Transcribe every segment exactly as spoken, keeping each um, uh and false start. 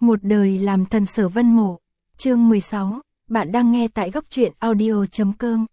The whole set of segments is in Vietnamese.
Một đời làm thần Sở Vân Mộ. Chương mười sáu, bạn đang nghe tại góc truyện audio chấm com.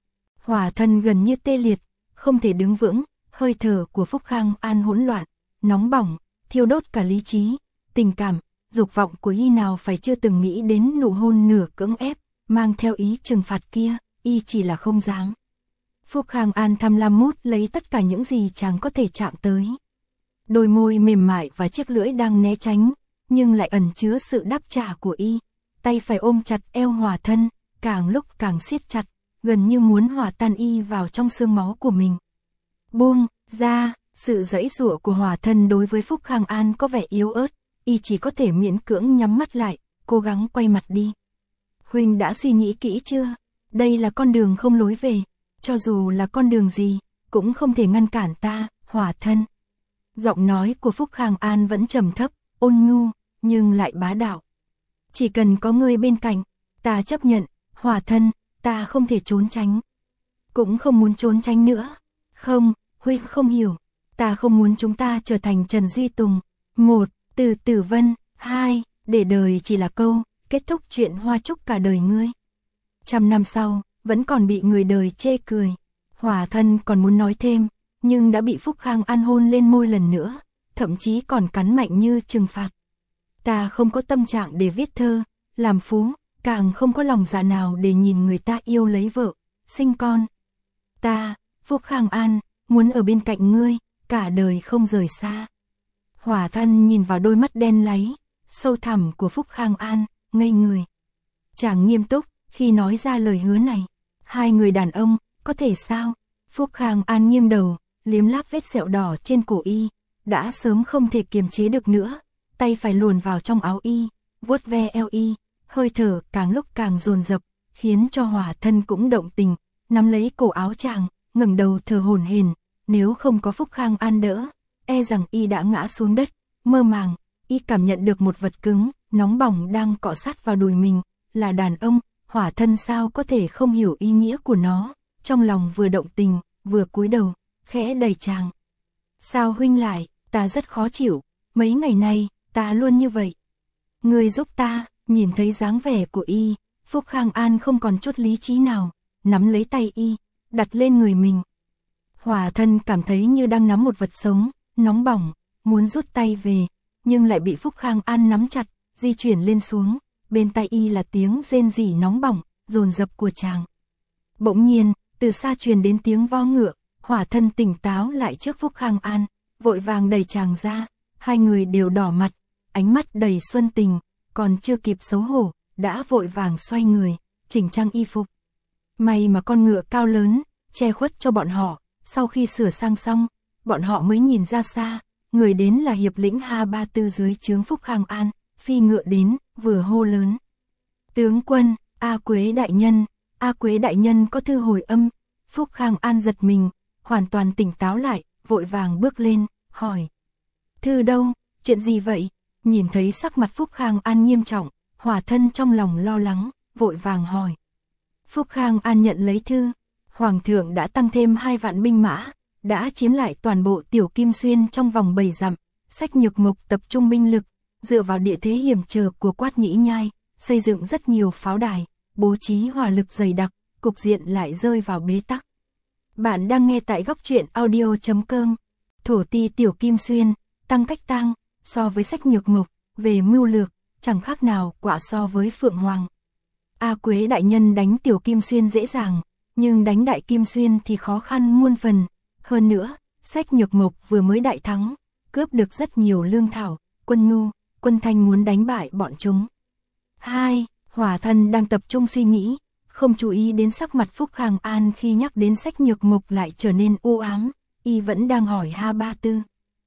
Hỏa thân gần như tê liệt, không thể đứng vững, hơi thở của Phúc Khang An hỗn loạn, nóng bỏng, thiêu đốt cả lý trí, tình cảm, dục vọng của y nào phải chưa từng nghĩ đến nụ hôn nửa cưỡng ép, mang theo ý trừng phạt kia, y chỉ là không dám. Phúc Khang An tham lam mút lấy tất cả những gì chàng có thể chạm tới. Đôi môi mềm mại và chiếc lưỡi đang né tránh, nhưng lại ẩn chứa sự đáp trả của y. Tay phải ôm chặt eo Hỏa thân, càng lúc càng siết chặt, gần như muốn hòa tan y vào trong xương máu của mình. Buông ra, sự giãy giụa của Hỏa thân đối với Phúc Khang An có vẻ yếu ớt, y chỉ có thể miễn cưỡng nhắm mắt lại, cố gắng quay mặt đi. Huynh đã suy nghĩ kỹ chưa? Đây là con đường không lối về, cho dù là con đường gì, cũng không thể ngăn cản ta, Hỏa thân. Giọng nói của Phúc Khang An vẫn trầm thấp, ôn nhu, nhưng lại bá đạo. Chỉ cần có ngươi bên cạnh, ta chấp nhận, Hỏa thân, ta không thể trốn tránh. Cũng không muốn trốn tránh nữa. Không, Huynh không hiểu. Ta không muốn chúng ta trở thành Trần Duy Tùng. Một, từ Tử Vân. Hai, để đời chỉ là câu, kết thúc chuyện hoa trúc cả đời ngươi. Trăm năm sau, vẫn còn bị người đời chê cười. Hỏa thân còn muốn nói thêm, nhưng đã bị Phúc Khang An hôn lên môi lần nữa, thậm chí còn cắn mạnh như trừng phạt. Ta không có tâm trạng để viết thơ, làm phú, càng không có lòng dạ nào để nhìn người ta yêu lấy vợ, sinh con. Ta, Phúc Khang An, muốn ở bên cạnh ngươi, cả đời không rời xa. Hỏa thân nhìn vào đôi mắt đen láy, sâu thẳm của Phúc Khang An, ngây người. Chàng nghiêm túc, khi nói ra lời hứa này. Hai người đàn ông, có thể sao? Phúc Khang An nghiêng đầu, liếm láp vết sẹo đỏ trên cổ y, đã sớm không thể kiềm chế được nữa. Tay phải luồn vào trong áo y, vuốt ve eo y, hơi thở càng lúc càng dồn dập, khiến cho Hỏa thân cũng động tình, nắm lấy cổ áo chàng, ngẩng đầu thở hổn hển. Nếu không có Phúc Khang An đỡ, e rằng y đã ngã xuống đất. Mơ màng, y cảm nhận được một vật cứng, nóng bỏng đang cọ sát vào đùi mình, là đàn ông. Hỏa thân sao có thể không hiểu ý nghĩa của nó, trong lòng vừa động tình, vừa cúi đầu, khẽ đẩy chàng. Sao huynh lại, ta rất khó chịu, mấy ngày nay, ta luôn như vậy. Ngươi giúp ta. Nhìn thấy dáng vẻ của y, Phúc Khang An không còn chút lý trí nào, nắm lấy tay y, đặt lên người mình. Hỏa thân cảm thấy như đang nắm một vật sống, nóng bỏng, muốn rút tay về, nhưng lại bị Phúc Khang An nắm chặt, di chuyển lên xuống. Bên tai y là tiếng rên rỉ nóng bỏng, dồn dập của chàng. Bỗng nhiên, từ xa truyền đến tiếng vo ngựa, Hỏa thân tỉnh táo lại trước Phúc Khang An, vội vàng đẩy chàng ra, hai người đều đỏ mặt, ánh mắt đầy xuân tình, còn chưa kịp xấu hổ, đã vội vàng xoay người, chỉnh trang y phục. May mà con ngựa cao lớn, che khuất cho bọn họ, sau khi sửa sang xong, bọn họ mới nhìn ra xa, người đến là hiệp lĩnh Ha Ba Tư dưới trướng Phúc Khang An, phi ngựa đến, vừa hô lớn. Tướng quân, A Quế đại nhân, A Quế đại nhân có thư hồi âm. Phúc Khang An giật mình, hoàn toàn tỉnh táo lại, vội vàng bước lên, hỏi. Thư đâu, chuyện gì vậy? Nhìn thấy sắc mặt Phúc Khang An nghiêm trọng, Hỏa thân trong lòng lo lắng, vội vàng hỏi. Phúc Khang An nhận lấy thư, Hoàng thượng đã tăng thêm hai vạn binh mã, đã chiếm lại toàn bộ Tiểu Kim Xuyên trong vòng bảy dặm, Sách Nhược Mộc tập trung binh lực, dựa vào địa thế hiểm trở của Quát Nhĩ Nhai, xây dựng rất nhiều pháo đài, bố trí hỏa lực dày đặc, cục diện lại rơi vào bế tắc. Bạn đang nghe tại góc truyện audio chấm com. Thổ ti Tiểu Kim Xuyên, tăng cách tang, so với Sách Nhược Mộc, về mưu lược, chẳng khác nào quả so với Phượng Hoàng. A Quế đại nhân đánh Tiểu Kim Xuyên dễ dàng, nhưng đánh Đại Kim Xuyên thì khó khăn muôn phần. Hơn nữa, Sách Nhược Mộc vừa mới đại thắng, cướp được rất nhiều lương thảo, quân nhu, quân thanh muốn đánh bại bọn chúng. Hai, Hỏa thân đang tập trung suy nghĩ, không chú ý đến sắc mặt Phúc Khang An khi nhắc đến Sách Nhược Mộc lại trở nên u ám, y vẫn đang hỏi Ha Ba Tư.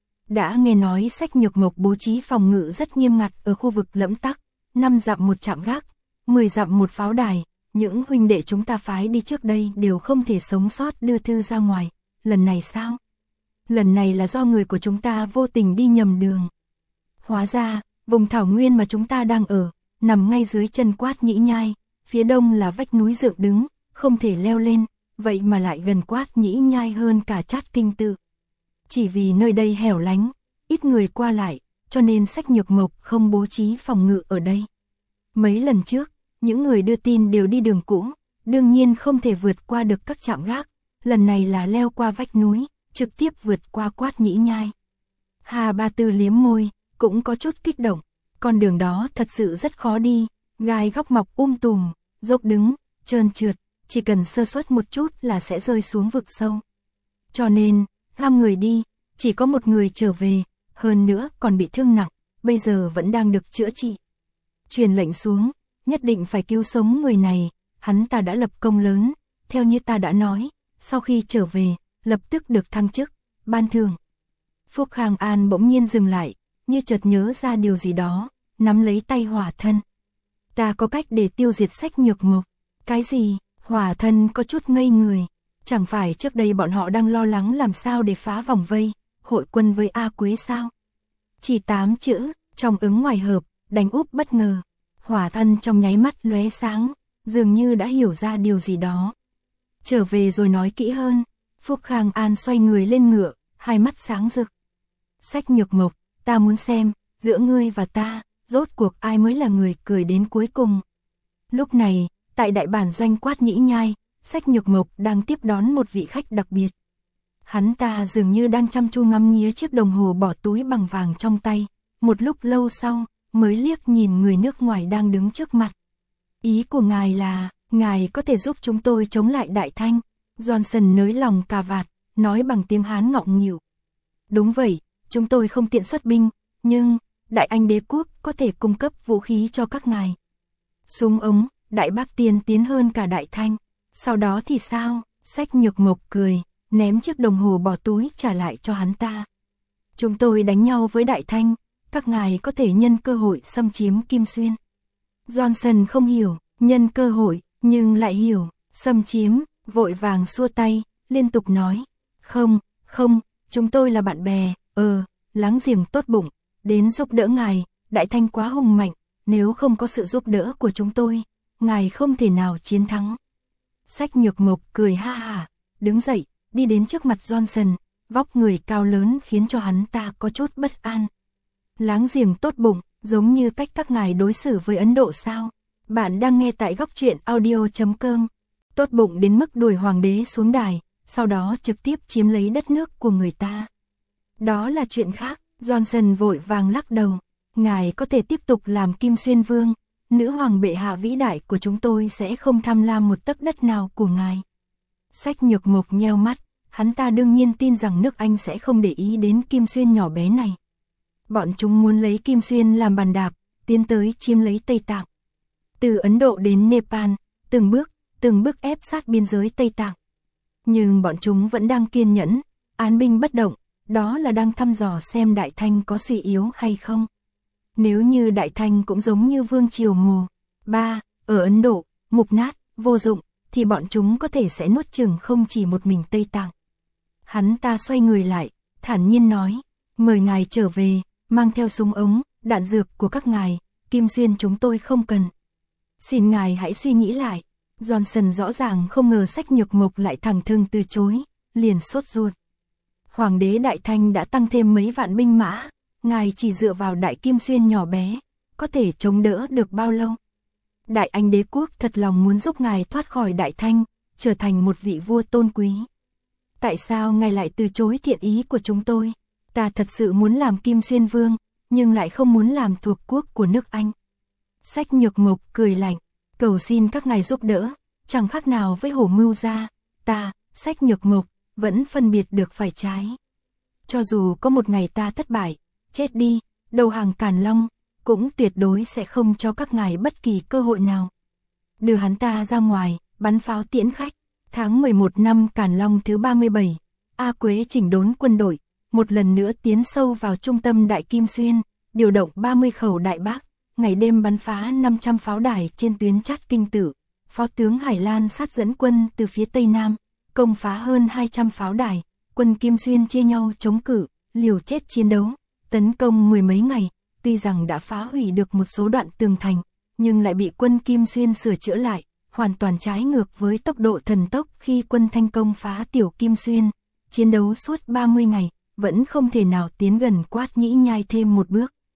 Đã nghe nói Sách Nhược Mộc bố trí phòng ngự rất nghiêm ngặt ở khu vực Lẫm Tắc, năm dặm một trạm gác, mười dặm một pháo đài, những huynh đệ chúng ta phái đi trước đây đều không thể sống sót đưa thư ra ngoài, lần này sao? Lần này là do người của chúng ta vô tình đi nhầm đường. Hóa ra, vùng thảo nguyên mà chúng ta đang ở, nằm ngay dưới chân Quát Nhĩ Nhai, phía đông là vách núi dựng đứng, không thể leo lên, vậy mà lại gần Quát Nhĩ Nhai hơn cả Trát Kinh Tự. Chỉ vì nơi đây hẻo lánh, ít người qua lại, cho nên Sách Nhược Mộc không bố trí phòng ngự ở đây. Mấy lần trước, những người đưa tin đều đi đường cũ, đương nhiên không thể vượt qua được các trạm gác, lần này là leo qua vách núi, trực tiếp vượt qua Quát Nhĩ Nhai. Hà Ba Tư liếm môi, cũng có chút kích động, con đường đó thật sự rất khó đi, gai góc mọc um tùm, dốc đứng, trơn trượt, chỉ cần sơ suất một chút là sẽ rơi xuống vực sâu. Cho nên, năm người đi, chỉ có một người trở về, hơn nữa còn bị thương nặng, bây giờ vẫn đang được chữa trị. Truyền lệnh xuống, nhất định phải cứu sống người này, hắn ta đã lập công lớn, theo như ta đã nói, sau khi trở về, lập tức được thăng chức, ban thưởng. Phúc Khang An bỗng nhiên dừng lại, như chợt nhớ ra điều gì đó, nắm lấy tay Hỏa Thân. Ta có cách để tiêu diệt Sách Nhược Mộc. Cái gì? Hỏa Thân có chút ngây người. Chẳng phải trước đây bọn họ đang lo lắng làm sao để phá vòng vây, hội quân với A Quế sao? Chỉ tám chữ, trong ứng ngoài hợp, đánh úp bất ngờ. Hỏa Thân trong nháy mắt lóe sáng, dường như đã hiểu ra điều gì đó. Trở về rồi nói kỹ hơn. Phúc Khang An xoay người lên ngựa, hai mắt sáng rực. Sách Nhược Mộc, ta muốn xem, giữa ngươi và ta, rốt cuộc ai mới là người cười đến cuối cùng. Lúc này, tại đại bản doanh Quát Nhĩ Nhai, Sách Nhược Mộc đang tiếp đón một vị khách đặc biệt. Hắn ta dường như đang chăm chú ngắm nghía chiếc đồng hồ bỏ túi bằng vàng trong tay, một lúc lâu sau, mới liếc nhìn người nước ngoài đang đứng trước mặt. Ý của ngài là, ngài có thể giúp chúng tôi chống lại Đại Thanh. Johnson nới lòng cà vạt, nói bằng tiếng Hán ngọng nghịu. Đúng vậy, chúng tôi không tiện xuất binh, nhưng Đại Anh đế quốc có thể cung cấp vũ khí cho các ngài. Súng ống, Đại Bác tiên tiến hơn cả Đại Thanh. Sau đó thì sao? Sách Nhược Mộc cười, ném chiếc đồng hồ bỏ túi trả lại cho hắn ta. Chúng tôi đánh nhau với Đại Thanh, các ngài có thể nhân cơ hội xâm chiếm Kim Xuyên. Johnson không hiểu, nhân cơ hội, nhưng lại hiểu, xâm chiếm, vội vàng xua tay, liên tục nói. Không, không, chúng tôi là bạn bè, ờ, láng giềng tốt bụng, đến giúp đỡ ngài, Đại Thanh quá hùng mạnh, nếu không có sự giúp đỡ của chúng tôi, ngài không thể nào chiến thắng. Sách Nhược Mộc cười ha hả, đứng dậy, đi đến trước mặt Johnson, vóc người cao lớn khiến cho hắn ta có chút bất an. Láng giềng tốt bụng, giống như cách các ngài đối xử với Ấn Độ sao? Bạn đang nghe tại góc truyện audio chấm com. Tốt bụng đến mức đuổi hoàng đế xuống đài, sau đó trực tiếp chiếm lấy đất nước của người ta. Đó là chuyện khác, Johnson vội vàng lắc đầu. Ngài có thể tiếp tục làm Kim Xuyên Vương, nữ hoàng bệ hạ vĩ đại của chúng tôi sẽ không tham lam một tấc đất nào của ngài. Sách Nhược Mộc nheo mắt, hắn ta đương nhiên tin rằng nước Anh sẽ không để ý đến Kim Xuyên nhỏ bé này. Bọn chúng muốn lấy Kim Xuyên làm bàn đạp, tiến tới chiếm lấy Tây Tạng. Từ Ấn Độ đến Nepal, từng bước, từng bước ép sát biên giới Tây Tạng. Nhưng bọn chúng vẫn đang kiên nhẫn, án binh bất động, đó là đang thăm dò xem Đại Thanh có suy yếu hay không. Nếu như Đại Thanh cũng giống như Vương Triều Mùa ba ở Ấn Độ, mục nát, vô dụng, thì bọn chúng có thể sẽ nuốt chửng không chỉ một mình Tây Tạng. Hắn ta xoay người lại, thản nhiên nói, mời ngài trở về, mang theo súng ống, đạn dược của các ngài, Kim Xuyên chúng tôi không cần. Xin ngài hãy suy nghĩ lại. Johnson rõ ràng không ngờ Sách Nhược Mộc lại thẳng thừng từ chối, liền sốt ruột. Hoàng đế Đại Thanh đã tăng thêm mấy vạn binh mã, ngài chỉ dựa vào Đại Kim Xuyên nhỏ bé, có thể chống đỡ được bao lâu? Đại Anh đế quốc thật lòng muốn giúp ngài thoát khỏi Đại Thanh, trở thành một vị vua tôn quý. Tại sao ngài lại từ chối thiện ý của chúng tôi? Ta thật sự muốn làm Kim Xuyên Vương, nhưng lại không muốn làm thuộc quốc của nước Anh. Sách Nhược Mộc cười lạnh, cầu xin các ngài giúp đỡ, chẳng khác nào với hổ mưu gia, ta, Sách Nhược Mộc, vẫn phân biệt được phải trái. Cho dù có một ngày ta thất bại, chết đi, đầu hàng Càn Long, cũng tuyệt đối sẽ không cho các ngài bất kỳ cơ hội nào. Đưa hắn ta ra ngoài, bắn pháo tiễn khách. Tháng mười một năm Càn Long thứ ba mươi bảy, A Quế chỉnh đốn quân đội, một lần nữa tiến sâu vào trung tâm Đại Kim Xuyên, điều động ba mươi khẩu đại bác, ngày đêm bắn phá năm trăm pháo đài trên tuyến Chát Kinh Tử. Phó tướng Hải Lan sát dẫn quân từ phía Tây Nam, công phá hơn hai trăm pháo đài, quân Kim Xuyên chia nhau chống cự, liều chết chiến đấu, tấn công mười mấy ngày, tuy rằng đã phá hủy được một số đoạn tường thành, nhưng lại bị quân Kim Xuyên sửa chữa lại, hoàn toàn trái ngược với tốc độ thần tốc khi quân Thanh công phá Tiểu Kim Xuyên, chiến đấu suốt ba mươi ngày, vẫn không thể nào tiến gần Quát Nhĩ Nhai thêm một bước.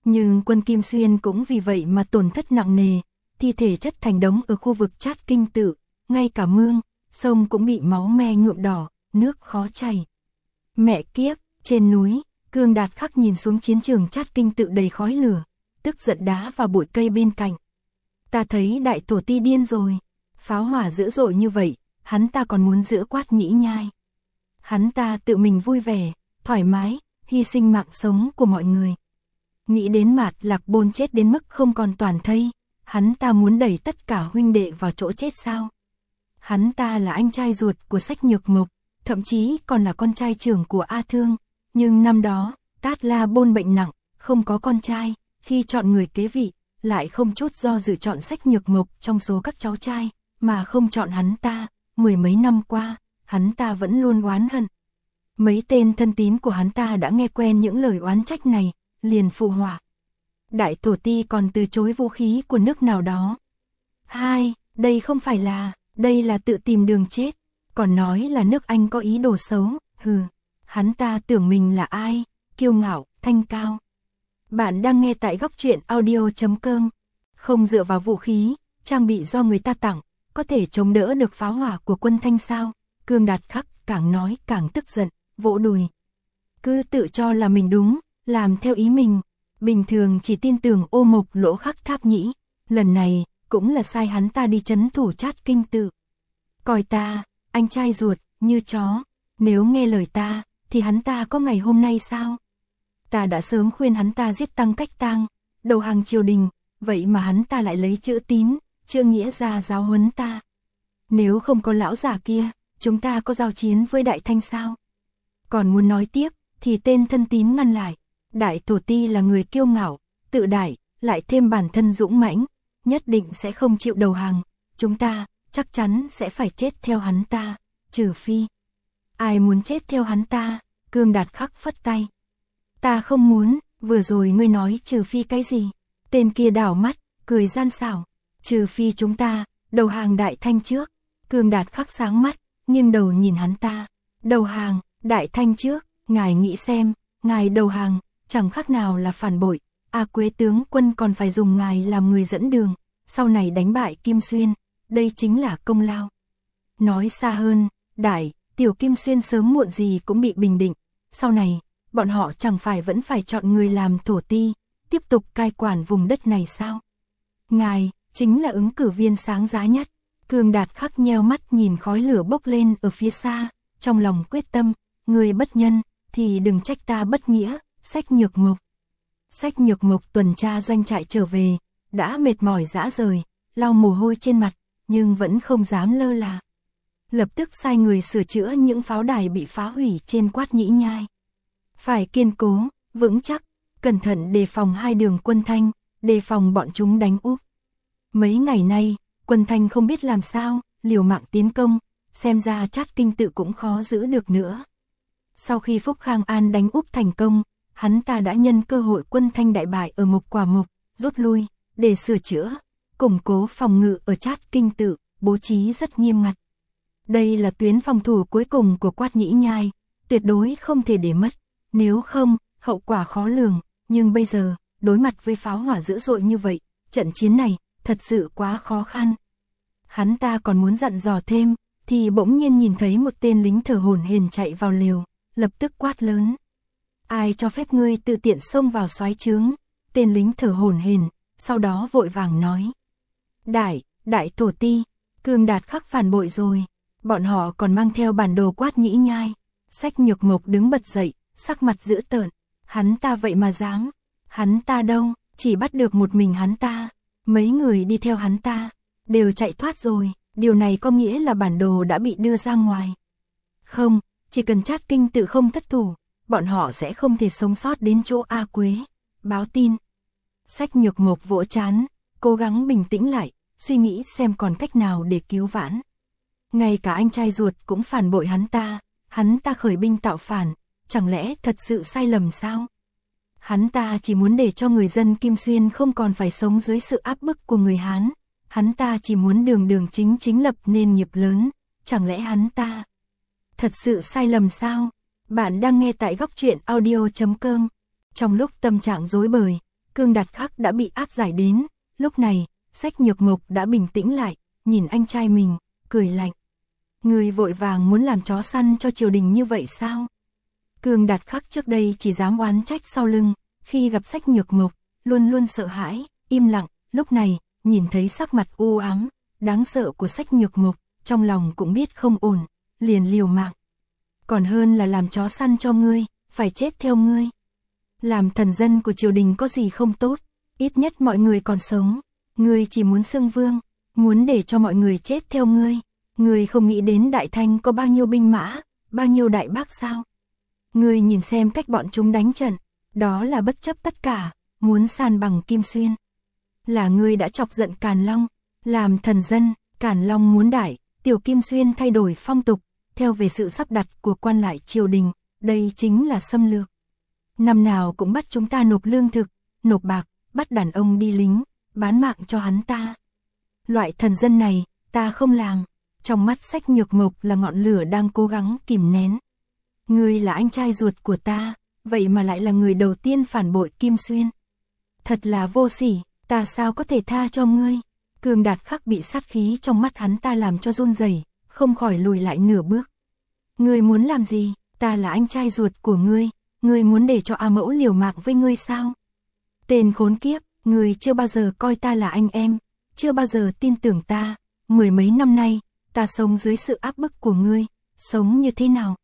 Nhưng quân Kim Xuyên cũng vì vậy mà tổn thất nặng nề, thi thể chất thành đống ở khu vực Trát Kinh Tự, ngay cả mương, sông cũng bị máu me nhuộm đỏ, nước khó chảy. Mẹ kiếp, trên núi, Cương Đạt Khắc nhìn xuống chiến trường Trát Kinh Tự đầy khói lửa, tức giận đá vào bụi cây bên cạnh. Ta thấy đại tổ ti điên rồi, pháo hỏa dữ dội như vậy, hắn ta còn muốn giữ Quát Nhĩ Nhai. Hắn ta tự mình vui vẻ, thoải mái, hy sinh mạng sống của mọi người. Nghĩ đến Mạt Lạc Bôn chết đến mức không còn toàn thây, hắn ta muốn đẩy tất cả huynh đệ vào chỗ chết sao? Hắn ta là anh trai ruột của Sách Nhược Mộc, thậm chí còn là con trai trưởng của A Thương, nhưng năm đó, Tát La Bôn bệnh nặng, không có con trai, khi chọn người kế vị, lại không chút do dự chọn Sách Nhược Mộc trong số các cháu trai, mà không chọn hắn ta. Mười mấy năm qua, hắn ta vẫn luôn oán hận. Mấy tên thân tín của hắn ta đã nghe quen những lời oán trách này, liền phụ họa. Đại tổ ti còn từ chối vũ khí của nước nào đó. Hai, đây không phải là, đây là tự tìm đường chết, còn nói là nước Anh có ý đồ xấu, hừ, hắn ta tưởng mình là ai, kiêu ngạo, thanh cao. Bạn đang nghe tại góc truyện audio chấm com, không dựa vào vũ khí, trang bị do người ta tặng, có thể chống đỡ được pháo hỏa của quân Thanh sao? Cương Đạt Khắc càng nói càng tức giận, vỗ đùi. Cứ tự cho là mình đúng, làm theo ý mình, bình thường chỉ tin tưởng Ô Mộc Lỗ Khắc Tháp Nhĩ, lần này cũng là sai hắn ta đi trấn thủ Trát Kinh Tự. Coi ta, anh trai ruột, như chó, nếu nghe lời ta, thì hắn ta có ngày hôm nay sao? Ta đã sớm khuyên hắn ta giết Tăng Cách Tang, đầu hàng triều đình, vậy mà hắn ta lại lấy chữ Tín, chữ Nghĩa ra giáo huấn ta. Nếu không có lão già kia, chúng ta có giao chiến với Đại Thanh sao? Còn muốn nói tiếp, thì tên thân tín ngăn lại. Đại tổ ti là người kiêu ngạo, tự đại, lại thêm bản thân dũng mãnh, nhất định sẽ không chịu đầu hàng. Chúng ta, chắc chắn sẽ phải chết theo hắn ta, trừ phi. Ai muốn chết theo hắn ta? Cương Đạt Khắc phất tay. Ta không muốn, vừa rồi ngươi nói trừ phi cái gì? Tên kia đảo mắt, cười gian xảo. Trừ phi chúng ta, đầu hàng Đại Thanh trước. Cương Đạt Khắc sáng mắt, nghiêng đầu nhìn hắn ta. Đầu hàng, Đại Thanh trước, ngài nghĩ xem, ngài đầu hàng, chẳng khác nào là phản bội. A Quế tướng quân còn phải dùng ngài làm người dẫn đường, sau này đánh bại Kim Xuyên, đây chính là công lao. Nói xa hơn, Đại, Tiểu Kim Xuyên sớm muộn gì cũng bị bình định, sau này, bọn họ chẳng phải vẫn phải chọn người làm thổ ti, tiếp tục cai quản vùng đất này sao? Ngài, chính là ứng cử viên sáng giá nhất. Cương Đạt Khắc nheo mắt nhìn khói lửa bốc lên ở phía xa, trong lòng quyết tâm, người bất nhân, thì đừng trách ta bất nghĩa. Sách Nhược Mộc. Sách Nhược Mộc tuần tra doanh trại trở về, đã mệt mỏi rã rời, lau mồ hôi trên mặt, nhưng vẫn không dám lơ là. Lập tức sai người sửa chữa những pháo đài bị phá hủy trên Quát Nhĩ Nhai. Phải kiên cố, vững chắc, cẩn thận đề phòng hai đường quân Thanh, đề phòng bọn chúng đánh úp. Mấy ngày nay, quân Thanh không biết làm sao, liều mạng tiến công, xem ra Trát Kinh Tự cũng khó giữ được nữa. Sau khi Phúc Khang An đánh úp thành công, hắn ta đã nhân cơ hội quân Thanh đại bại ở Mộc Quả Mộc, rút lui, để sửa chữa, củng cố phòng ngự ở Trát Kinh Tự, bố trí rất nghiêm ngặt. Đây là tuyến phòng thủ cuối cùng của Quát Nhĩ Nhai, tuyệt đối không thể để mất, nếu không, hậu quả khó lường, nhưng bây giờ, đối mặt với pháo hỏa dữ dội như vậy, trận chiến này, thật sự quá khó khăn. Hắn ta còn muốn dặn dò thêm, thì bỗng nhiên nhìn thấy một tên lính thở hổn hển chạy vào lều, lập tức quát lớn. Ai cho phép ngươi tự tiện xông vào soái trướng? Tên lính thở hổn hển, sau đó vội vàng nói. Đại, đại tổ ti, Cương Đạt Khắc phản bội rồi. Bọn họ còn mang theo bản đồ Quát Nhĩ Nhai. Sách Nhược Mộc đứng bật dậy, sắc mặt dữ tợn. Hắn ta vậy mà dám. Hắn ta đâu, chỉ bắt được một mình hắn ta. Mấy người đi theo hắn ta, đều chạy thoát rồi. Điều này có nghĩa là bản đồ đã bị đưa ra ngoài. Không, chỉ cần Trát Kinh Tự không thất thủ, bọn họ sẽ không thể sống sót đến chỗ A Quế. Báo tin. Sách Nhược Mộc vỗ trán, cố gắng bình tĩnh lại, suy nghĩ xem còn cách nào để cứu vãn. Ngay cả anh trai ruột cũng phản bội hắn ta, hắn ta khởi binh tạo phản, chẳng lẽ thật sự sai lầm sao? Hắn ta chỉ muốn để cho người dân Kim Xuyên không còn phải sống dưới sự áp bức của người Hán. Hắn ta chỉ muốn đường đường chính chính lập nên nghiệp lớn, chẳng lẽ hắn ta thật sự sai lầm sao? Bạn đang nghe tại góc truyện audio chấm com. Trong lúc tâm trạng rối bời, Cương Đạt Khắc đã bị áp giải đến, lúc này, Sách Nhược Mộc đã bình tĩnh lại, nhìn anh trai mình, cười lạnh. Ngươi vội vàng muốn làm chó săn cho triều đình như vậy sao? Cương Đạt Khắc trước đây chỉ dám oán trách sau lưng, khi gặp Sách Nhược Mộc, luôn luôn sợ hãi, im lặng, lúc này, nhìn thấy sắc mặt u ám, đáng sợ của Sách Nhược Mộc, trong lòng cũng biết không ổn, liền liều mạng. Còn hơn là làm chó săn cho ngươi, phải chết theo ngươi. Làm thần dân của triều đình có gì không tốt, ít nhất mọi người còn sống, ngươi chỉ muốn xưng vương, muốn để cho mọi người chết theo ngươi. Ngươi không nghĩ đến Đại Thanh có bao nhiêu binh mã, bao nhiêu đại bác sao? Ngươi nhìn xem cách bọn chúng đánh trận, đó là bất chấp tất cả, muốn san bằng Kim Xuyên. Là ngươi đã chọc giận Càn Long, làm thần dân, Càn Long muốn đại, tiểu Kim Xuyên thay đổi phong tục, theo về sự sắp đặt của quan lại triều đình, đây chính là xâm lược. Năm nào cũng bắt chúng ta nộp lương thực, nộp bạc, bắt đàn ông đi lính, bán mạng cho hắn ta. Loại thần dân này, ta không làm. Trong mắt Sách Nhược Mộc là ngọn lửa đang cố gắng kìm nén. Ngươi là anh trai ruột của ta, vậy mà lại là người đầu tiên phản bội Kim Xuyên. Thật là vô sỉ, ta sao có thể tha cho ngươi? Cương Đạt Khắc bị sát khí trong mắt hắn ta làm cho run rẩy, không khỏi lùi lại nửa bước. Ngươi muốn làm gì? Ta là anh trai ruột của ngươi, ngươi muốn để cho A Mẫu liều mạng với ngươi sao? Tên khốn kiếp, ngươi chưa bao giờ coi ta là anh em, chưa bao giờ tin tưởng ta, mười mấy năm nay, ta sống dưới sự áp bức của ngươi, sống như thế nào?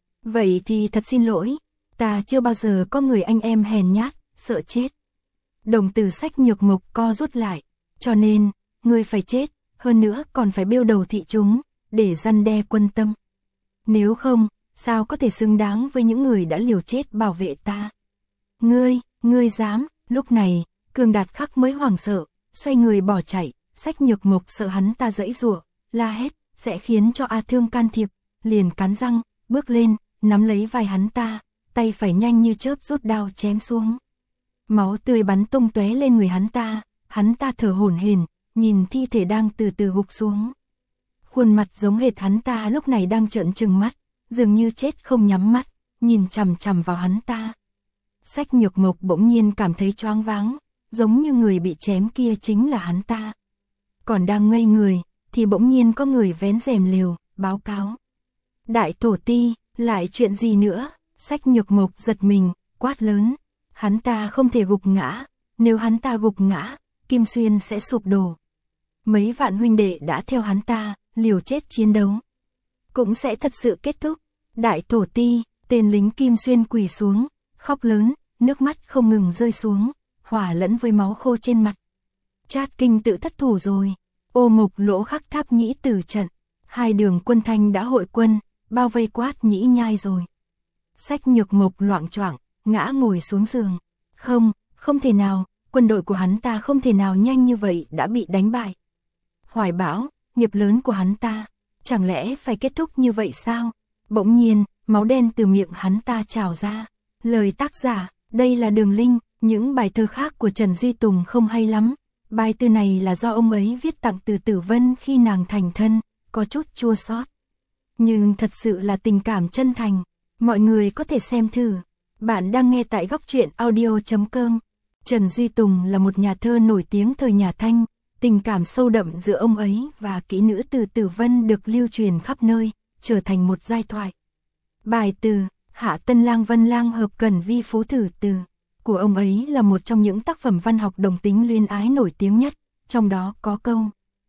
Vậy thì thật xin lỗi, ta chưa bao giờ có người anh em hèn nhát, sợ chết. Đồng tử Sách Nhược Mộc co rút lại, cho nên, ngươi phải chết, hơn nữa còn phải bêu đầu thị chúng, để răn đe quân tâm. Nếu không, sao có thể xứng đáng với những người đã liều chết bảo vệ ta? Ngươi, ngươi dám, lúc này, Cương Đạt Khắc mới hoảng sợ, xoay người bỏ chạy, Sách Nhược Mộc sợ hắn ta giãy giụa, la hét, sẽ khiến cho A Thương can thiệp, liền cắn răng, bước lên, nắm lấy vai hắn ta, tay phải nhanh như chớp rút đao chém xuống. Máu tươi bắn tung tóe lên người hắn ta, hắn ta thở hổn hển, nhìn thi thể đang từ từ gục xuống. Khuôn mặt giống hệt hắn ta lúc này đang trợn trừng mắt, dường như chết không nhắm mắt, nhìn chằm chằm vào hắn ta. Sách Nhược Mộc bỗng nhiên cảm thấy choáng váng, giống như người bị chém kia chính là hắn ta. Còn đang ngây người, thì bỗng nhiên có người vén rèm lều, báo cáo. Đại Thổ Ti, lại chuyện gì nữa? Sách Nhược Mộc giật mình, quát lớn. Hắn ta không thể gục ngã, nếu hắn ta gục ngã, Kim Xuyên sẽ sụp đổ. Mấy vạn huynh đệ đã theo hắn ta, liều chết chiến đấu. Cũng sẽ thật sự kết thúc. Đại Thổ Ti, tên lính Kim Xuyên quỳ xuống, khóc lớn, nước mắt không ngừng rơi xuống, hòa lẫn với máu khô trên mặt. Trát Kinh tự thất thủ rồi. Ô Mục Lỗ khắc Tháp Nhĩ tử trận, hai đường quân Thanh đã hội quân, bao vây Quát Nhĩ Nhai rồi. Sách Nhược Mộc loạng choạng, ngã ngồi xuống giường. Không, không thể nào, quân đội của hắn ta không thể nào nhanh như vậy đã bị đánh bại. Hoài Bão, nghiệp lớn của hắn ta, chẳng lẽ phải kết thúc như vậy sao? Bỗng nhiên, máu đen từ miệng hắn ta trào ra. Lời tác giả, đây là Đường Linh, những bài thơ khác của Trần Duy Tùng không hay lắm. Bài từ này là do ông ấy viết tặng từ Tử Vân khi nàng thành thân, có chút chua xót. Nhưng thật sự là tình cảm chân thành, mọi người có thể xem thử. Bạn đang nghe tại góc truyện audio chấm com. Trần Duy Tùng là một nhà thơ nổi tiếng thời nhà Thanh, tình cảm sâu đậm giữa ông ấy và kỹ nữ từ Tử Vân được lưu truyền khắp nơi, trở thành một giai thoại. Bài từ Hạ Tân Lang Vân Lang hợp Cẩn Vi Phú Thử Từ của ông ấy là một trong những tác phẩm văn học đồng tính luyến ái nổi tiếng nhất, trong đó có câu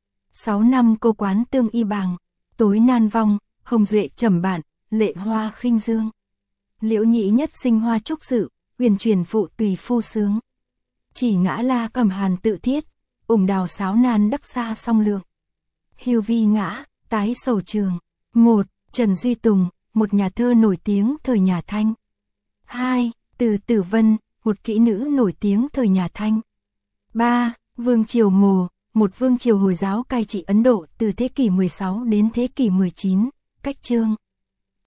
Sáu năm cô quán tương y bàng, tối nan vong, hồng duệ trầm bản, lệ hoa khinh dương. Liễu nhị nhất sinh hoa trúc sự, huyền truyền phụ tùy phu sướng. Chỉ ngã la cầm hàn tự thiết, ủng đào sáo nan đắc xa song lượng. Hiu vi ngã, tái sầu trường. một. Trần Duy Tùng, một nhà thơ nổi tiếng thời nhà Thanh. hai. Từ Tử Vân, một kỹ nữ nổi tiếng thời nhà Thanh. ba. Vương Triều Mồ, một vương triều Hồi giáo cai trị Ấn Độ từ thế kỷ mười sáu đến thế kỷ mười chín, cách chương.